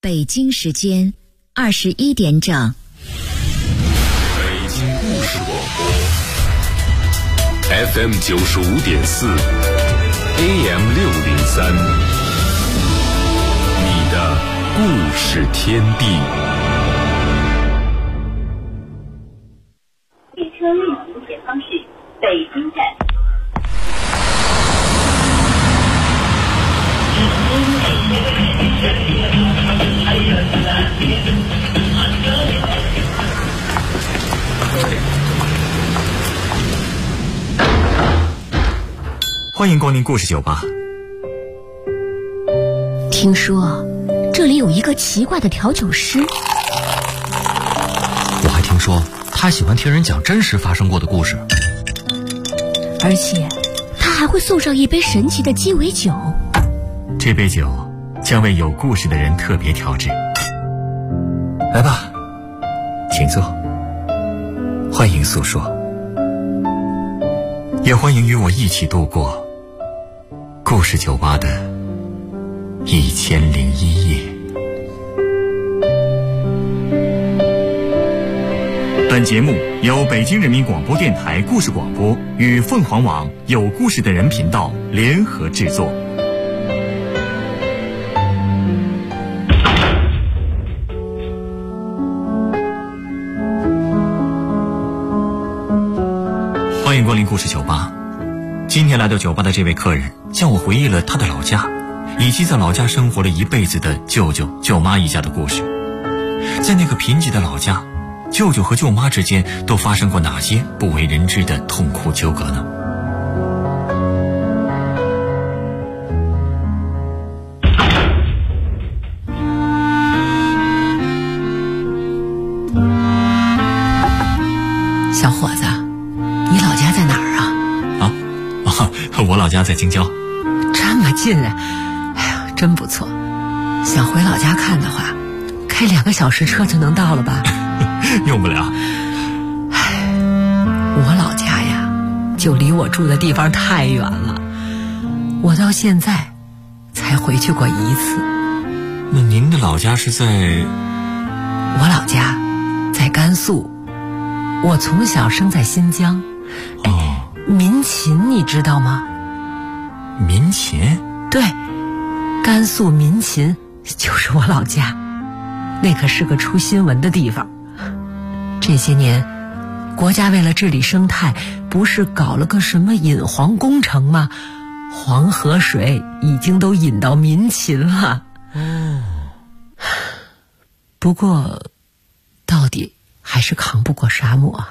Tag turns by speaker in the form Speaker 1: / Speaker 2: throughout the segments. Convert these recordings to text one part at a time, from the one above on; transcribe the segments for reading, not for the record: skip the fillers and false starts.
Speaker 1: 北京时间21点整。
Speaker 2: 北京故事广播 FM 95.4 AM 603，你的故事天地。
Speaker 3: 列车运行前方是北京站。
Speaker 4: 欢迎光临故事酒吧。
Speaker 5: 听说这里有一个奇怪的调酒师，
Speaker 6: 我还听说他喜欢听人讲真实发生过的故事，
Speaker 5: 而且他还会送上一杯神奇的鸡尾酒。
Speaker 4: 这杯酒将为有故事的人特别调制。来吧，请坐，欢迎诉说，也欢迎与我一起度过故事酒吧的1001夜。本节目由北京人民广播电台故事广播与凤凰网有故事的人频道联合制作。欢迎光临故事酒吧。今天来到酒吧的这位客人向我回忆了他的老家，以及在老家生活了一辈子的舅舅舅妈一家的故事。在那个贫瘠的老家，舅舅和舅妈之间都发生过哪些不为人知的痛苦纠葛呢？
Speaker 7: 小伙子，你老家在哪儿啊？
Speaker 4: 我老家在京郊。
Speaker 7: 这么近啊！哎呀，真不错。想回老家看的话，开2个小时车就能到了吧？
Speaker 4: 用不了。
Speaker 7: 我老家呀，就离我住的地方太远了，我到现在才回去过1次。
Speaker 4: 那您的老家是在？
Speaker 7: 我老家在甘肃，我从小生在新疆。民勤你知道吗？
Speaker 4: 民勤？
Speaker 7: 对，甘肃民勤就是我老家，那可是个出新闻的地方。这些年国家为了治理生态，不是搞了个什么引黄工程吗？黄河水已经都引到民勤了。不过到底还是扛不过沙漠。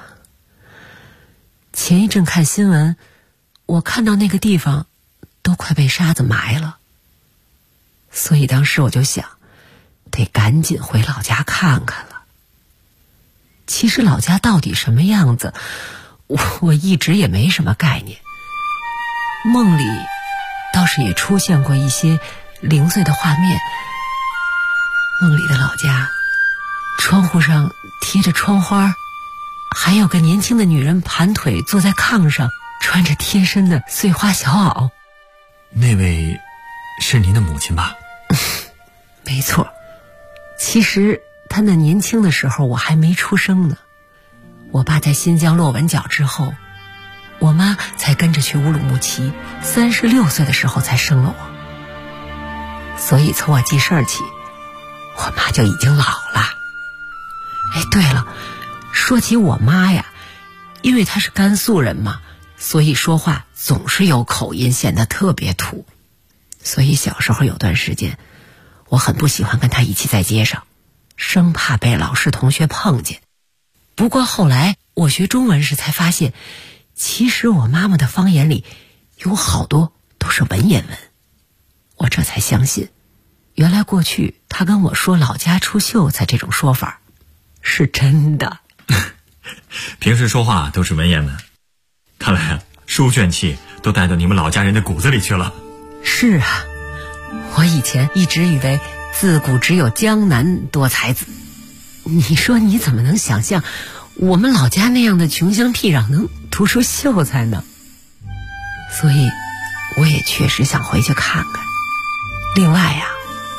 Speaker 7: 前一阵看新闻，我看到那个地方都快被沙子埋了，所以当时我就想，得赶紧回老家看看了。其实老家到底什么样子，我一直也没什么概念。梦里倒是也出现过一些零碎的画面。梦里的老家，窗户上贴着窗花，还有个年轻的女人盘腿坐在炕上，穿着贴身的碎花小袄。
Speaker 4: 那位是您的母亲吧？
Speaker 7: 没错，其实她那年轻的时候我还没出生呢。我爸在新疆落稳脚之后，我妈才跟着去乌鲁木齐，36岁的时候才生了我。所以从我记事儿起，我妈就已经老了。对了，说起我妈呀，因为她是甘肃人嘛，所以说话总是有口音，显得特别土。所以小时候有段时间，我很不喜欢跟她一起在街上，生怕被老师同学碰见。不过后来我学中文时才发现，其实我妈妈的方言里有好多都是文言文。我这才相信，原来过去她跟我说老家出秀才这种说法是真的。
Speaker 4: 平时说话都是文言文，看来书卷气都带到你们老家人的骨子里去了。
Speaker 7: 是啊，我以前一直以为自古只有江南多才子，你说你怎么能想象我们老家那样的穷乡僻壤能读出秀才呢？所以我也确实想回去看看。另外呀，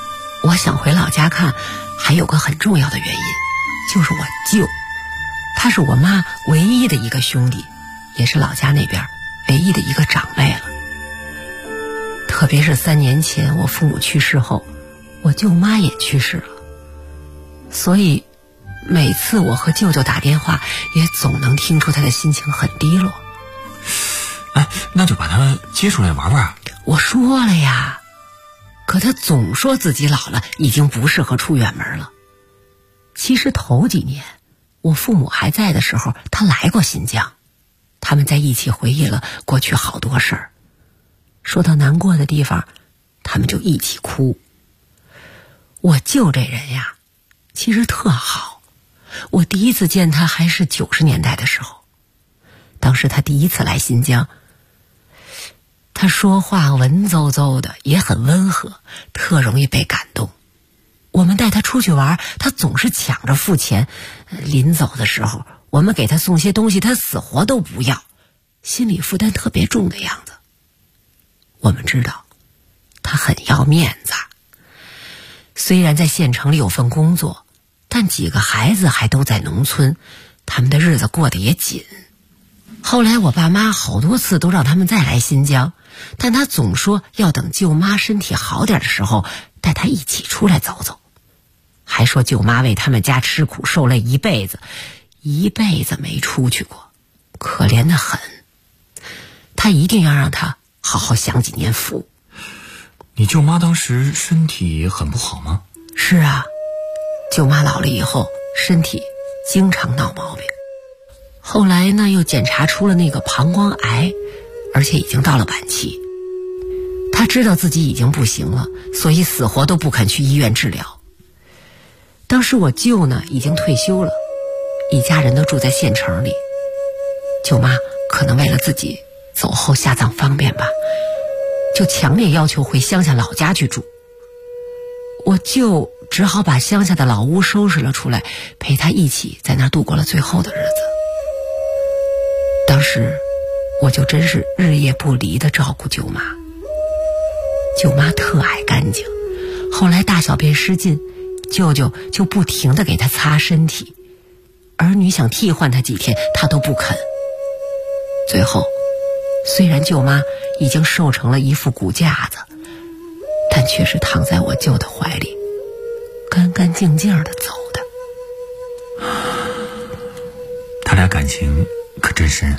Speaker 7: 我想回老家看，还有个很重要的原因，就是我舅，他是我妈唯一的一个兄弟，也是老家那边唯一的一个长辈了。特别是3年前我父母去世后，我舅妈也去世了，所以每次我和舅舅打电话，也总能听出他的心情很低落。
Speaker 4: 哎，那就把他接出来玩玩。
Speaker 7: 我说了呀，可他总说自己老了，已经不适合出远门了。其实头几年我父母还在的时候，他来过新疆，他们在一起回忆了过去好多事儿，说到难过的地方，他们就一起哭。我舅这人呀，其实特好。我第一次见他还是90年代的时候，当时他第一次来新疆，他说话文绉绉的，也很温和，特容易被感动。我们带他出去玩，他总是抢着付钱，临走的时候我们给他送些东西，他死活都不要，心理负担特别重的样子。我们知道他很要面子，虽然在县城里有份工作，但几个孩子还都在农村，他们的日子过得也紧。后来我爸妈好多次都让他们再来新疆，但他总说要等舅妈身体好点的时候带他一起出来走走，还说舅妈为他们家吃苦受累一辈子没出去过，可怜得很，他一定要让他好好享几年福。
Speaker 4: 你舅妈当时身体很不好吗？
Speaker 7: 是啊，舅妈老了以后身体经常闹毛病，后来呢又检查出了那个膀胱癌，而且已经到了晚期。他知道自己已经不行了，所以死活都不肯去医院治疗。当时我舅呢已经退休了，一家人都住在县城里，舅妈可能为了自己走后下葬方便吧，就强烈要求回乡下老家去住。我舅只好把乡下的老屋收拾了出来，陪他一起在那儿度过了最后的日子。当时我就真是日夜不离地照顾舅妈。舅妈特爱干净，后来大小便失禁，舅舅就不停地给她擦身体，儿女想替换她几天，她都不肯。最后虽然舅妈已经瘦成了一副骨架子，但却是躺在我舅的怀里，干干净净地走的。
Speaker 4: 他俩感情可真深啊。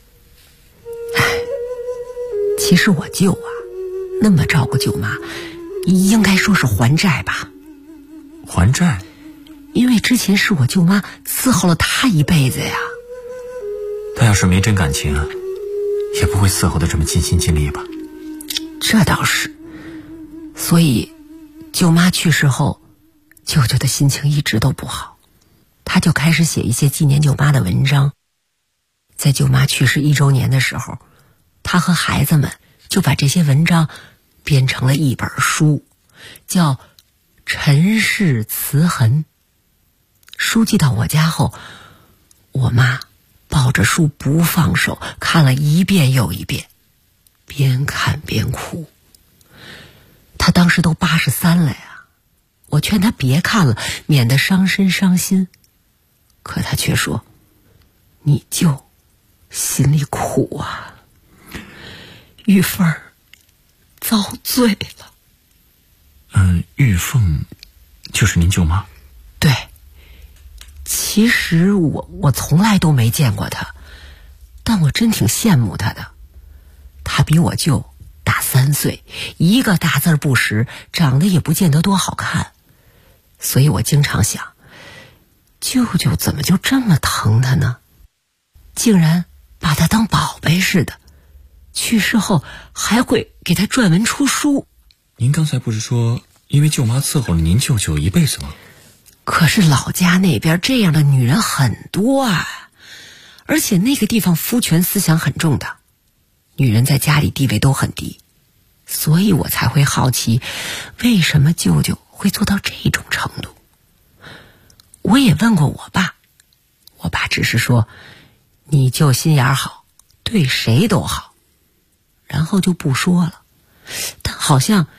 Speaker 7: 其实我舅啊那么照顾舅妈，应该说是还债吧。
Speaker 4: 还债？
Speaker 7: 因为之前是我舅妈伺候了他一辈子呀。
Speaker 4: 他要是没真感情啊，也不会伺候的这么尽心尽力吧。
Speaker 7: 这倒是。所以舅妈去世后，舅舅的心情一直都不好，他就开始写一些纪念舅妈的文章。在舅妈去世1周年的时候，他和孩子们就把这些文章编成了一本书，叫《尘世词痕》。书寄到我家后，我妈抱着书不放手，看了一遍又一遍，边看边哭。她当时都83了呀，我劝她别看了，免得伤身伤心。可她却说：“你舅心里苦啊，玉凤儿遭罪了。”
Speaker 4: 玉凤就是您舅妈？
Speaker 7: 对。其实我从来都没见过她，但我真挺羡慕她的。她比我舅大3岁，一个大字不识，长得也不见得多好看。所以我经常想，舅舅怎么就这么疼她呢？竟然把她当宝贝似的，去世后还会给她撰文出书。
Speaker 4: 您刚才不是说因为舅妈伺候了您舅舅一辈子吗？
Speaker 7: 可是老家那边这样的女人很多啊，而且那个地方夫权思想很重的，女人在家里地位都很低，所以我才会好奇，为什么舅舅会做到这种程度。我也问过我爸，我爸只是说你舅心眼好，对谁都好，然后就不说了。但好像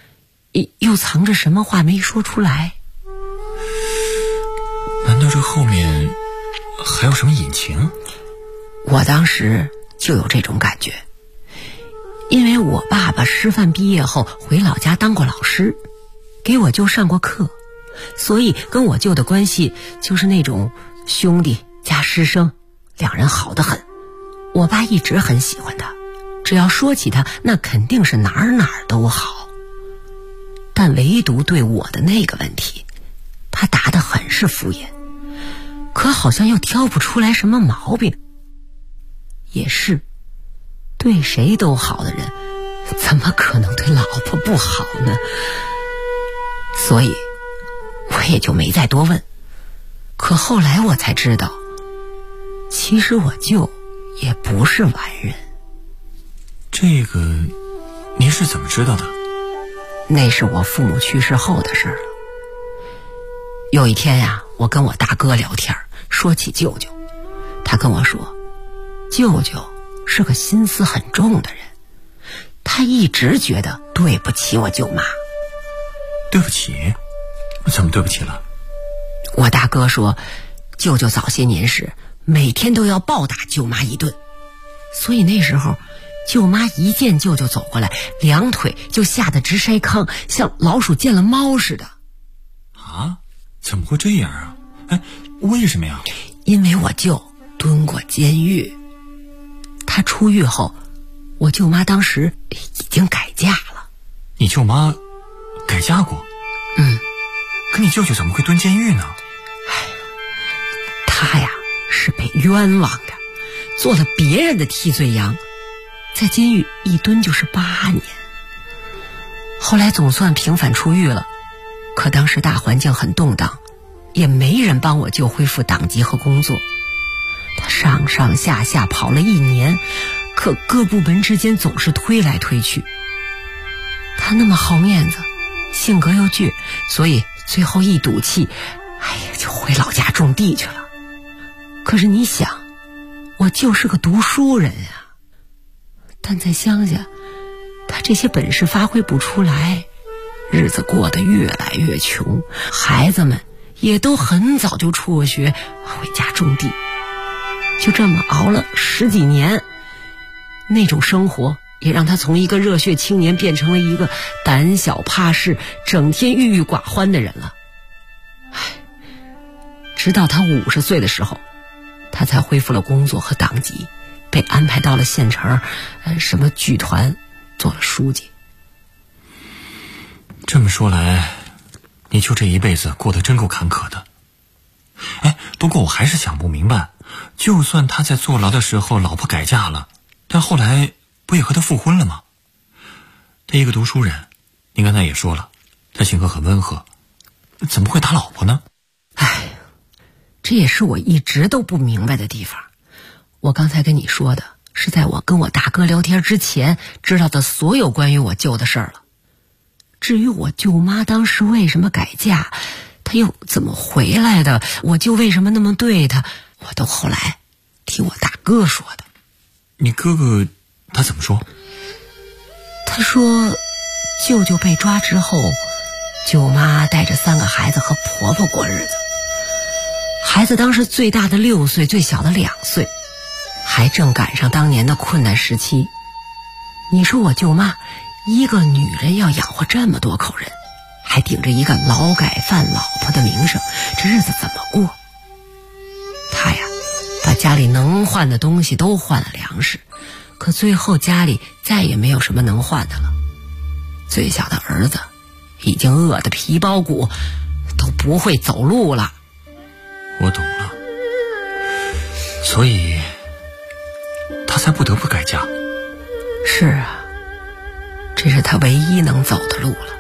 Speaker 7: 又藏着什么话没说出来。
Speaker 4: 难道这后面还有什么隐情？
Speaker 7: 我当时就有这种感觉，因为我爸爸师范毕业后回老家当过老师，给我舅上过课，所以跟我舅的关系就是那种兄弟加师生，两人好得很。我爸一直很喜欢他，只要说起他，那肯定是哪儿都好。但唯独对我的那个问题，他答得很是敷衍，可好像又挑不出来什么毛病。也是，对谁都好的人，怎么可能对老婆不好呢？所以我也就没再多问。可后来我才知道，其实我舅也不是完人。
Speaker 4: 这个您是怎么知道的？
Speaker 7: 那是我父母去世后的事了。有一天呀，我跟我大哥聊天，说起舅舅，他跟我说，舅舅是个心思很重的人，他一直觉得对不起我舅妈。
Speaker 4: 对不起？怎么对不起了？
Speaker 7: 我大哥说，舅舅早些年时每天都要暴打舅妈一顿，所以那时候舅妈一见舅舅走过来，两腿就吓得直筛糠，像老鼠见了猫似的。
Speaker 4: 啊？怎么会这样啊？为什么呀？
Speaker 7: 因为我舅蹲过监狱，他出狱后，我舅妈当时已经改嫁了。
Speaker 4: 你舅妈改嫁过？可你舅舅怎么会蹲监狱呢？
Speaker 7: 他呀是被冤枉的，做了别人的替罪羊，在监狱一蹲就是8年。后来总算平反出狱了，可当时大环境很动荡，也没人帮我舅恢复党籍和工作。他上上下下跑了1年，可各部门之间总是推来推去。他那么好面子，性格又倔，所以最后一赌气，就回老家种地去了。可是你想，我就是个读书人呀，但在乡下，他这些本事发挥不出来，日子过得越来越穷，孩子们也都很早就辍学回家种地。就这么熬了10几年，那种生活也让他从一个热血青年变成了一个胆小怕事、整天郁郁寡欢的人了。直到他50岁的时候，他才恢复了工作和党籍，被安排到了县城什么剧团做了书记。
Speaker 4: 这么说来，你舅这一辈子过得真够坎坷的。不过我还是想不明白，就算他在坐牢的时候老婆改嫁了，但后来不也和他复婚了吗？他一个读书人，您刚才也说了，他性格很温和，怎么会打老婆呢？
Speaker 7: 这也是我一直都不明白的地方。我刚才跟你说的是在我跟我大哥聊天之前知道的所有关于我舅的事儿了。至于我舅妈当时为什么改嫁，她又怎么回来的，我舅为什么那么对她，我都后来听我大哥说的。
Speaker 4: 你哥哥他怎么说？
Speaker 7: 他说舅舅被抓之后，舅妈带着3个孩子和婆婆过日子。孩子当时最大的6岁，最小的2岁，还正赶上当年的困难时期。你说我舅妈一个女人要养活这么多口人，还顶着一个劳改犯老婆的名声，这日子怎么过？他呀把家里能换的东西都换了粮食，可最后家里再也没有什么能换的了。最小的儿子已经饿得皮包骨，都不会走路了。
Speaker 4: 我懂了，所以他才不得不改嫁。
Speaker 7: 是啊，这是他唯一能走的路了。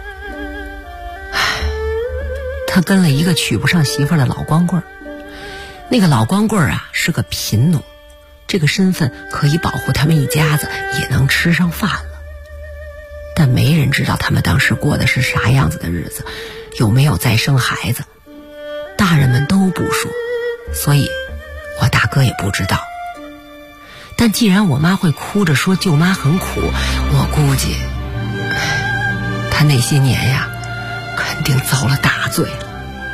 Speaker 7: 他跟了一个娶不上媳妇的老光棍，那个老光棍是个贫农，这个身份可以保护他们一家子也能吃上饭了。但没人知道他们当时过的是啥样子的日子，有没有再生孩子，大人们都不说，所以我大哥也不知道。但既然我妈会哭着说舅妈很苦，我估计他他那些年呀，肯定遭了大罪了。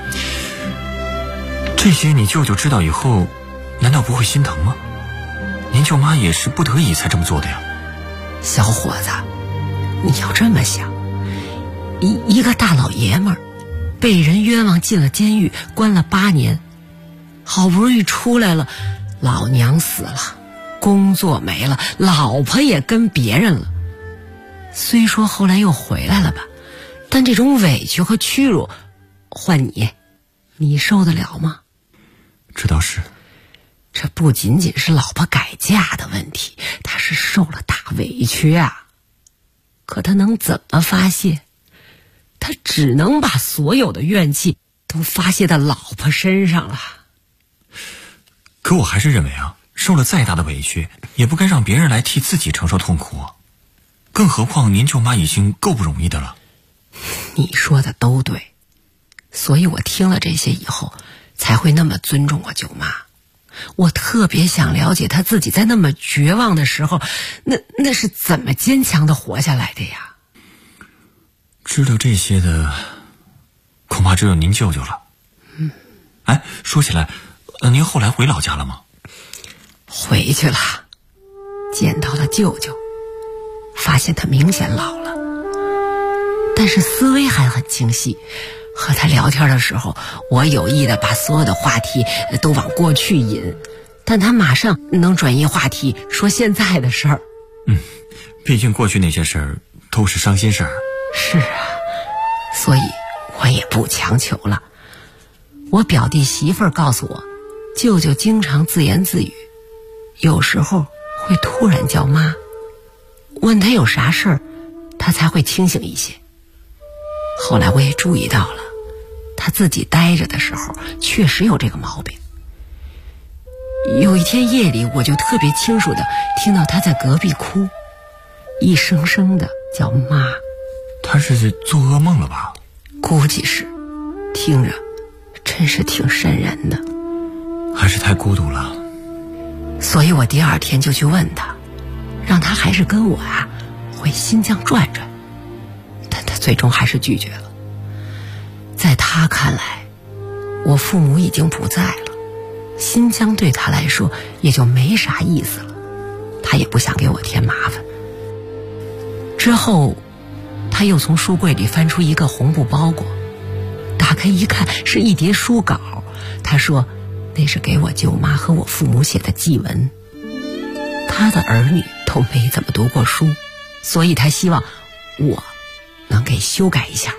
Speaker 4: 这些你舅舅知道以后，难道不会心疼吗？您舅妈也是不得已才这么做的呀。
Speaker 7: 小伙子，你要这么想，一个大老爷们儿被人冤枉进了监狱，关了8年，好不容易出来了，老娘死了，工作没了，老婆也跟别人了。虽说后来又回来了吧，但这种委屈和屈辱，换你受得了吗？
Speaker 4: 这倒是。
Speaker 7: 这不仅仅是老婆改嫁的问题，他是受了大委屈啊。可他能怎么发泄？他只能把所有的怨气都发泄在老婆身上了。
Speaker 4: 可我还是认为啊，受了再大的委屈，也不该让别人来替自己承受痛苦啊。更何况您舅妈已经够不容易的了。
Speaker 7: 你说的都对，所以我听了这些以后，才会那么尊重我舅妈。我特别想了解她自己在那么绝望的时候，那是怎么坚强的活下来的呀？
Speaker 4: 知道这些的，恐怕只有您舅舅了。哎，说起来，您后来回老家了吗？
Speaker 7: 回去了，见到了舅舅，发现他明显老了，但是思维还很清晰。和他聊天的时候，我有意的把所有的话题都往过去引，但他马上能转移话题，说现在的事儿。
Speaker 4: 毕竟过去那些事儿都是伤心事儿。
Speaker 7: 是啊，所以我也不强求了。我表弟媳妇儿告诉我，舅舅经常自言自语，有时候会突然叫妈，问他有啥事儿，他才会清醒一些。后来我也注意到了，他自己待着的时候确实有这个毛病。有一天夜里，我就特别清楚地听到他在隔壁哭，一声声的叫妈。
Speaker 4: 他是做噩梦了吧？
Speaker 7: 估计是，听着真是挺瘆人的。
Speaker 4: 还是太孤独了。
Speaker 7: 所以我第2天就去问他，让他还是跟我回新疆转转，但他最终还是拒绝了。在他看来，我父母已经不在了，新疆对他来说也就没啥意思了，他也不想给我添麻烦。之后他又从书柜里翻出一个红布包裹，打开一看是一叠书稿，他说那是给我舅妈和我父母写的祭文。他的儿女都没怎么读过书，所以他希望我能给修改一下。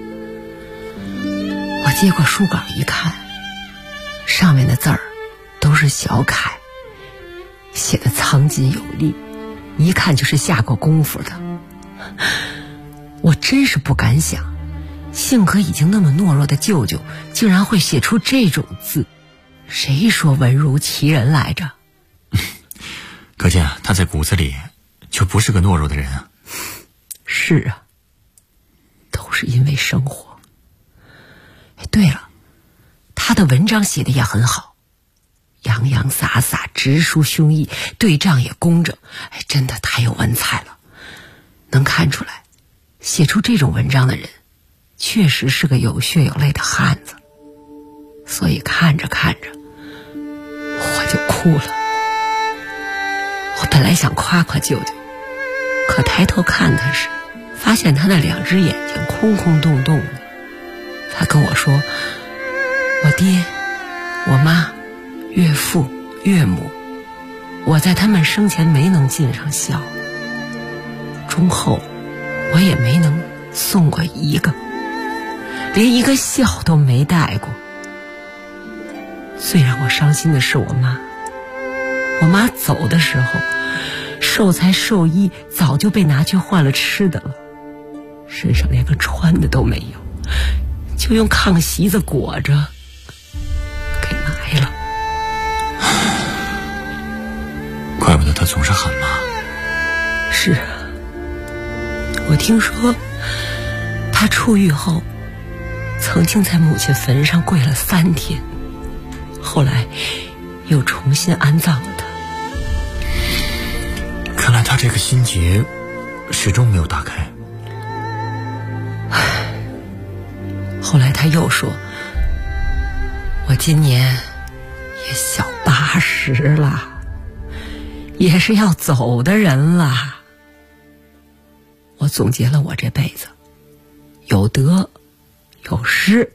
Speaker 7: 我接过书稿一看，上面的字儿都是小楷，写的苍劲有力，一看就是下过功夫的。我真是不敢想，性格已经那么懦弱的舅舅竟然会写出这种字，谁说文如其人来着？
Speaker 4: 可见他在骨子里就不是个懦弱的人啊。
Speaker 7: 是啊，都是因为生活。对了，他的文章写的也很好，洋洋洒洒，直抒胸臆，对仗也工整，真的太有文采了。能看出来，写出这种文章的人确实是个有血有泪的汉子。所以看着看着我就哭了。我本来想夸夸舅舅，可抬头看他时，发现他那2只眼睛空空洞洞的。他跟我说，我爹、我妈、岳父、岳母，我在他们生前没能尽上孝，忠厚我也没能送过一个，连一个孝都没带过。最让我伤心的是我妈，我妈走的时候，寿材寿衣早就被拿去换了吃的了，身上连个穿的都没有，就用炕席子裹着给埋了。
Speaker 4: 怪不得他总是喊妈。
Speaker 7: 是啊，我听说他出狱后曾经在母亲坟上跪了3天，后来又重新安葬了他。
Speaker 4: 看来他这个心结始终没有打开。
Speaker 7: 后来他又说，我今年也小80了，也是要走的人了。我总结了我这辈子，有得有失。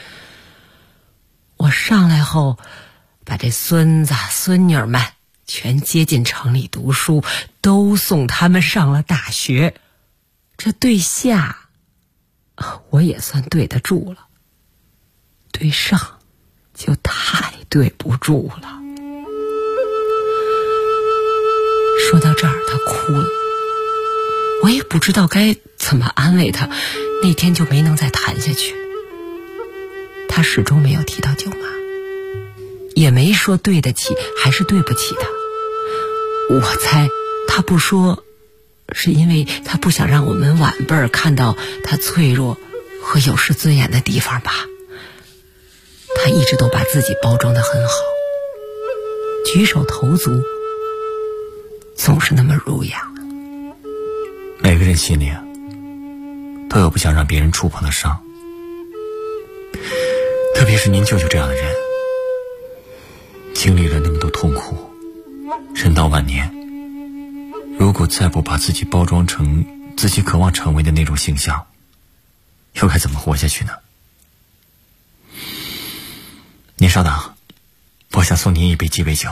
Speaker 7: 我上来后，把这孙子孙女们全接进城里读书，都送他们上了大学。这对下我也算对得住了，对上就太对不住了。说到这儿，他哭了，我也不知道该怎么安慰他，那天就没能再谈下去。他始终没有提到舅妈，也没说对得起还是对不起她。我猜他不说，是因为他不想让我们晚辈儿看到他脆弱和有失尊严的地方吧。他一直都把自己包装得很好，举手投足总是那么儒雅。
Speaker 4: 每个人心里都有不想让别人触碰的伤，特别是您舅舅这样的人，经历了那么多痛苦，人到晚年，如果再不把自己包装成自己渴望成为的那种形象，又该怎么活下去呢？您稍等，我想送您一杯鸡尾酒。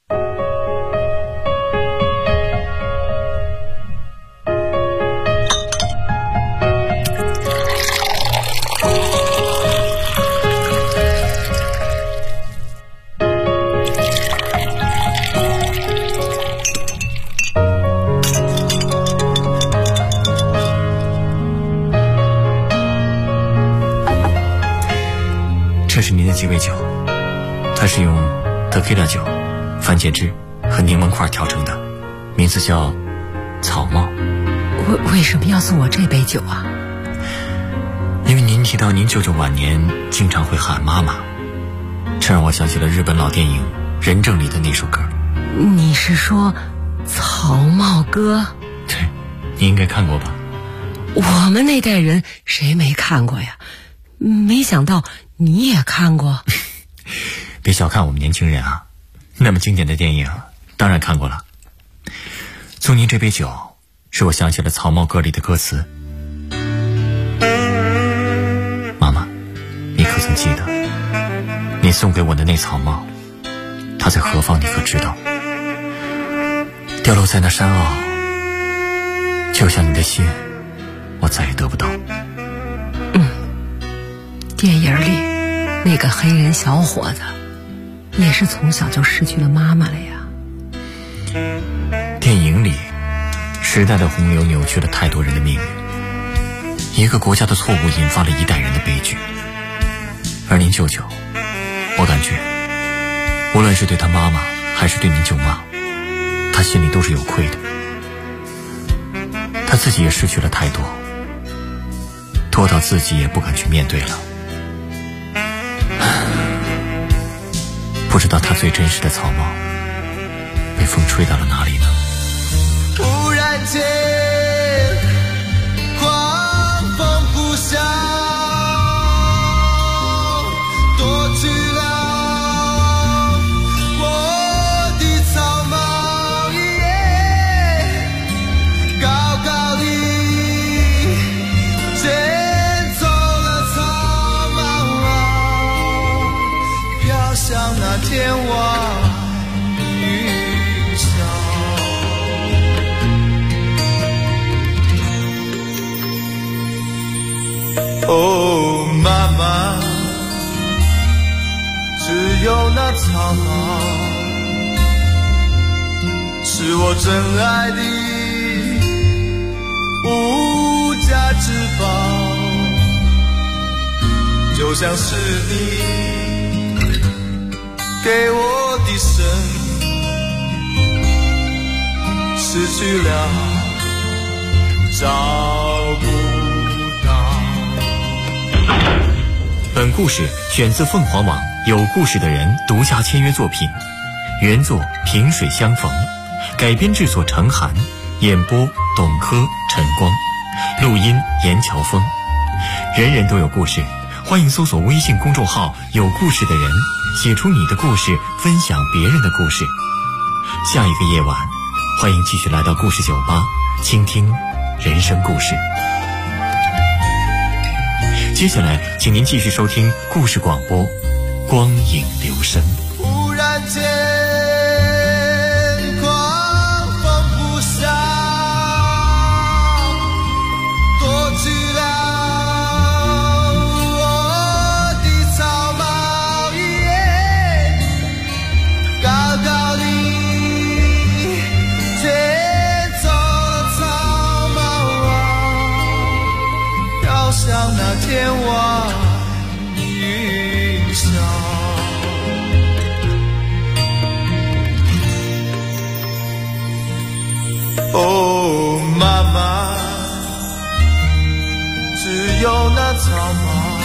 Speaker 4: 这是您的鸡尾酒，它是用德基拉酒、番茄汁和柠檬块调成的，名字叫草帽。
Speaker 7: 为什么要送我这杯酒啊？
Speaker 4: 因为您提到您舅舅晚年经常会喊妈妈，这让我想起了日本老电影《人证》里的那首歌。
Speaker 7: 你是说草帽歌？
Speaker 4: 对，你应该看过吧？
Speaker 7: 我们那代人谁没看过呀？没想到你也看过。
Speaker 4: 别小看我们年轻人啊，那么经典的电影当然看过了。送您这杯酒，使我想起了草帽歌里的歌词。妈妈，你可曾记得你送给我的那草帽，它在何方你可知道？掉落在那山坳，就像你的心，我再也得不到。
Speaker 7: 电影里那个黑人小伙子也是从小就失去了妈妈了呀。
Speaker 4: 电影里时代的洪流扭曲了太多人的命运，一个国家的错误引发了一代人的悲剧。而您舅舅，我感觉无论是对他妈妈还是对您舅妈，他心里都是有愧的。他自己也失去了太多，多到自己也不敢去面对了。不知道他最真实的草帽被风吹到了哪里呢？
Speaker 8: 忽然间狂风呼啸，夺去了我的草帽，高高的捡走了草帽，飘向那天外云霄。哦，妈妈，只有那草帽是我真爱的无价之宝，就像是你给我的生失去了找不到。
Speaker 4: 本故事选自凤凰网有故事的人独家签约作品，原作萍水相逢，改编制作程涵，演播董珂、陈光，录音严乔峰。人人都有故事， 欢迎搜索微信公众号有故事的人，写出你的故事，分享别人的故事。下一个夜晚，欢迎继续来到故事酒吧，倾听人生故事。接下来请您继续收听故事广播，光影留声。
Speaker 8: 忽然间狂风呼啸，夺去了我的草帽，高高的卷走了草帽飘向那天外云霄。哦，妈妈，只有那草帽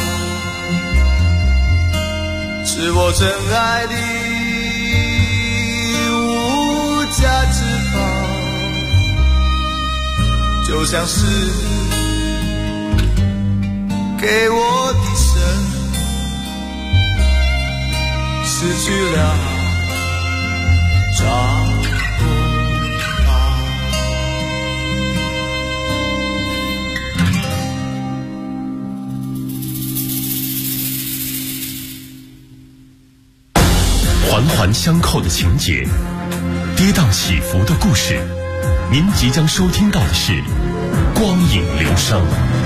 Speaker 8: 是我真爱的无价之宝，就像是给我的神失去了掌控。
Speaker 2: 环环相扣的情节，跌宕起伏的故事，您即将收听到的是光影留声。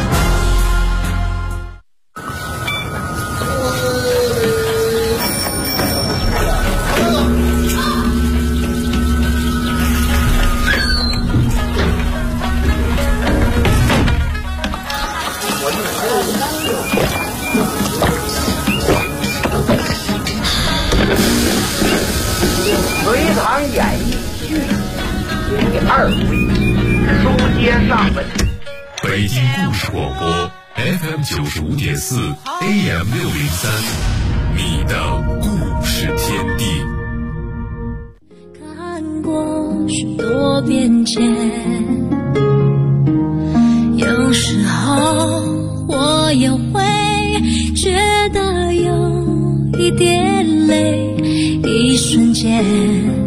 Speaker 9: 隋唐演义续第2回，书接上文。
Speaker 2: 北京故事广播 FM 95.4 AM 603，你的故事天地。
Speaker 10: 看过许多变迁，有时候我也会觉得有一点累，一瞬间